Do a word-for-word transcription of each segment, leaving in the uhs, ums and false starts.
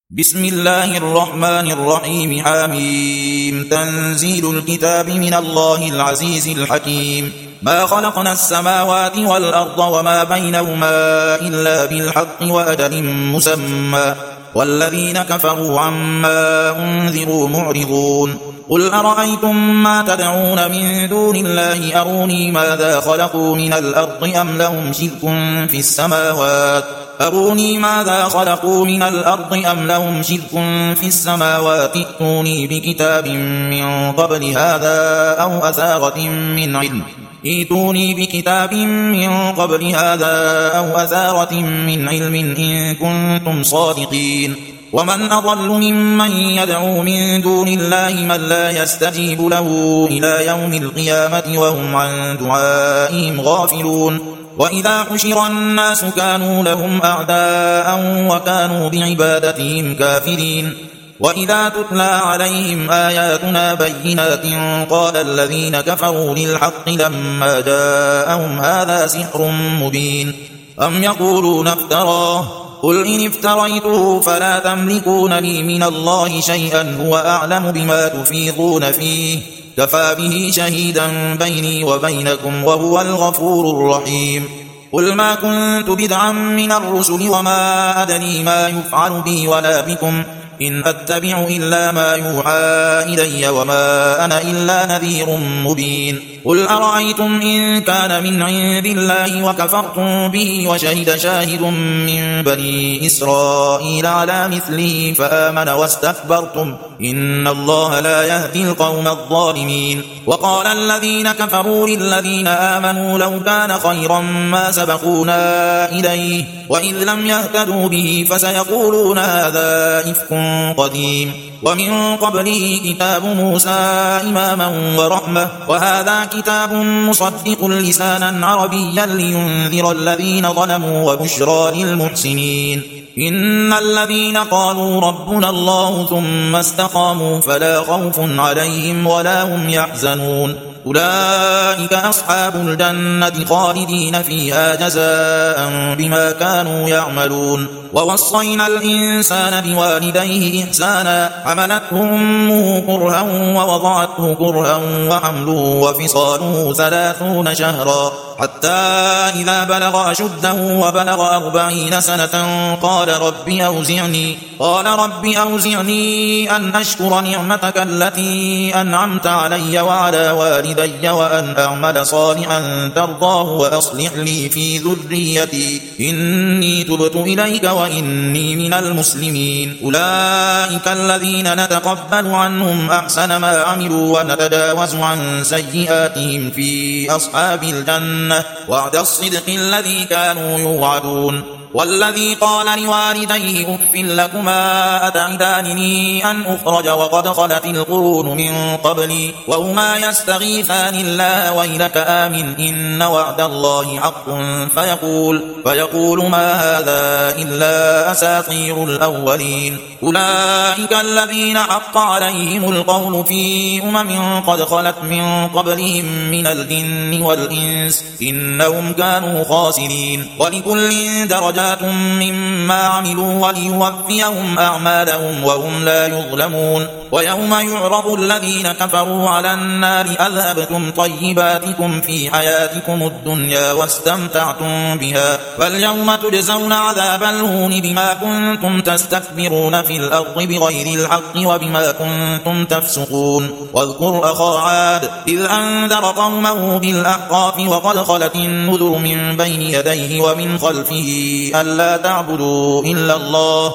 بسم الله الرحمن الرحيم. حميم. تنزيل الكتاب من الله العزيز الحكيم. ما خلقنا السماوات والأرض وما بينهما إلا بالحق وأجل مسمى والذين كفروا عما أنذروا معرضون. قل أرأيتم ما تدعون من دون الله أروني ماذا خلقوا من الأرض أم لهم شرك في السماوات أروني ماذا خلقوا من الأرض أم لهم شرك في السماوات ائتوني بكتاب من قبل هذا أو أثارة من علم ائتوني بكتاب من قبل هذا أو أثارة من علم إن كنتم صادقين. ومن أضل ممن يدعو من دون الله من لا يستجيب له إلى يوم القيامة وهم عن دعائهم غافلون. وإذا حشر الناس كانوا لهم أعداء وكانوا بعبادتهم كافرين. وإذا تتلى عليهم آياتنا بينات قال الذين كفروا للحق لما جاءهم هذا سحر مبين أم يقولون افتراه قل إن افتريته فلا تملكون لي من الله شيئا هو أعلم بما تفيضون فيه كفى به شهيدا بيني وبينكم وهو الغفور الرحيم. قل ما كنت بدعا من الرسل وما أدري ما يفعل بي ولا بكم إن أتبع إلا ما يوحى إلي وما أنا إلا نذير مبين. قل أرأيتم إن كان من عند الله وكفرتم به وشهد شاهد من بني إسرائيل على مثله فآمن واستكبرتم إن الله لا يهدي القوم الظالمين. وقال الذين كفروا للذين آمنوا لو كان خيرا ما سبقونا إليه وإذ لم يهتدوا به فسيقولون هذا إفك قديم ومن قبله كتاب موسى إماما ورحمة وهذا كتاب مصدق لسانا عربيا لينذر الذين ظلموا وبشرى للمحسنين. إن الذين قالوا ربنا الله ثم استقاموا فلا خوف عليهم ولا هم يحزنون أولئك أصحاب الجنة خالدين فيها جزاء بما كانوا يعملون. ووصينا الإنسان بوالديه إحسانا حملته أمه كرها ووضعته كرها وحمله وفصاله ثلاثون شهرا حتى إذا بلغ أشده وبلغ أربعين سنة قال رب أوزعني قال رب أوزعني أن أشكر نعمتك التي أنعمت علي وعلى والدي وأن أعمل صالحا ترضاه وأصلح لي في ذريتي إني تبت إليك وإني من المسلمين. أولئك الذين نتقبل عنهم أحسن ما عملوا ونتجاوز عن سيئاتهم في أصحاب الجنة وعد الصدق الذي كانوا يوعدون. والذي قال لوالديه أف لكما أتعدانني أن أخرج وقد خلت القرون من قبلي وهما يستغيثان الله ويلك آمن إن وعد الله حق فيقول, فيقول ما هذا إلا أساطير الأولين. أولئك الذين حق عليهم القول في أمم قد خلت من قبلهم من الجن والإنس إنهم كانوا خاسرين. ولكل درجات مما عملوا وليوفيهم أعمالهم وهم لا يظلمون. ويوم يعرض الذين كفروا على النار أذهبتم طيباتكم في حياتكم الدنيا واستمتعتم بها فاليوم تجزون عذاب الهون بما كنتم تستكبرون في الأرض بغير الحق وبما كنتم تفسقون. واذكر أخا عاد إذ أنذر قومه بالأحقاف وقد خلت النذر من بين يديه ومن خلفه ألا تعبدوا إلا الله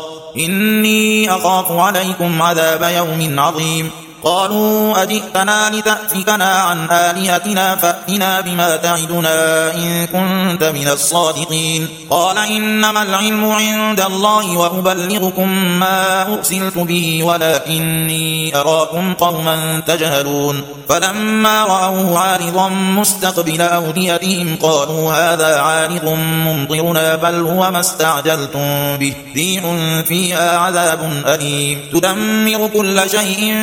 إني أخاف عليكم عذاب يوم عظيم. قالوا أجئتنا لتأفكنا عن آلهتنا فأتنا بما تعدنا إن كنت من الصادقين. قال إنما العلم عند الله وأبلغكم ما أرسلت به ولكني أراكم قوما تجهلون. فلما رأوه عارضا مستقبل أوديتهم قالوا هذا عارض ممطرنا بل هو ما استعجلتم به ريح فيها عذاب أليم تدمر كل شيء بأمر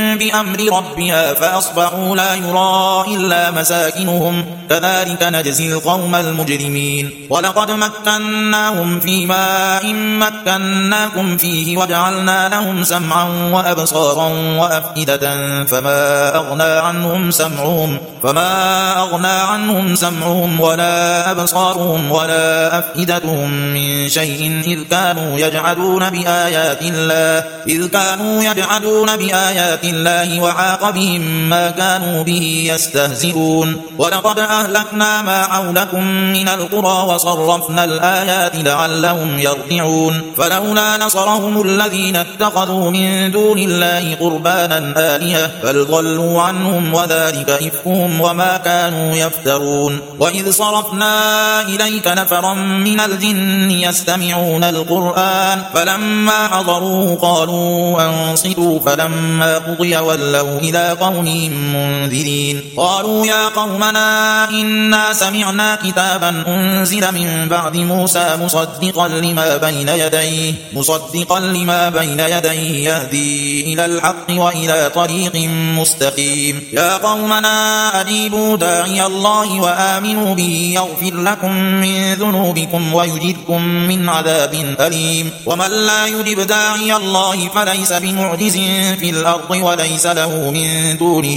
أمر ربها فأصبحوا لا يرى إلا مساكنهم كذلك نجزي القوم المجرمين ولقد مكناهم في ماء مكناكم فيه وجعلنا لهم سمعا وأبصارا وأفئدة فما أغنى عنهم سمعهم فما أغنى عنهم سمعهم ولا أبصارهم ولا أفئدتهم من شيء إذ كانوا يجحدون بآيات الله إذ كانوا يجحدون بآيات الله وحاق بهم ما كانوا به يستهزئون ولقد أهلكنا ما حولكم من القرى وصرفنا الآيات لعلهم يرجعون فلولا نصرهم الذين اتخذوا من دون الله قربانا آلهة بل ضلوا عنهم وذلك إفكهم وما كانوا يفترون وإذ صرفنا إليك نفرا من الجن يستمعون القرآن فلما حضروه قالوا أنصتوا فلما قضي ولوا إلى قومهم منذرين قالوا يا قومنا إنا سمعنا كتابا أنزل من بعد موسى مصدقا لما بين يديه مصدقا لما بين يديه يهدي إلى الحق وإلى طريق مستقيم يا قومنا أجيبوا داعي الله وآمنوا به يغفر لكم من ذنوبكم ويجركم من عذاب أليم ومن لا يجب داعي الله فليس بمعجز في الأرض وليس له من دونه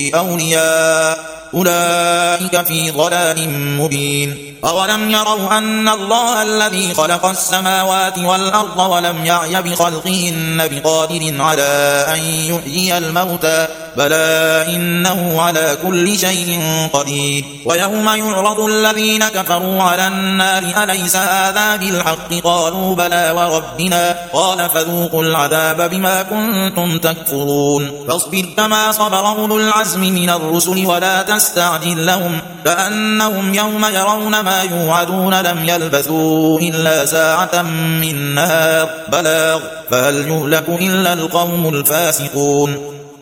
أولياء أولئك في ضلال مبين أولم يروا أن الله الذي خلق السماوات والأرض ولم يعي بخلقهن بقادر على أن يحيي الموتى بلى إنه على كل شيء قدير ويوم يعرض الذين كفروا على النار أليس هذا بالحق قالوا بلى وربنا قال فذوقوا العذاب بما كنتم تكفرون فاصبر كما صبر أولو العزم من الرسل ولا تستعجل لهم كأنهم يوم يرون ما يوعدون لم يلبثوا إلا ساعة من نهار بلاغ فهل يهلك إلا القوم الفاسقون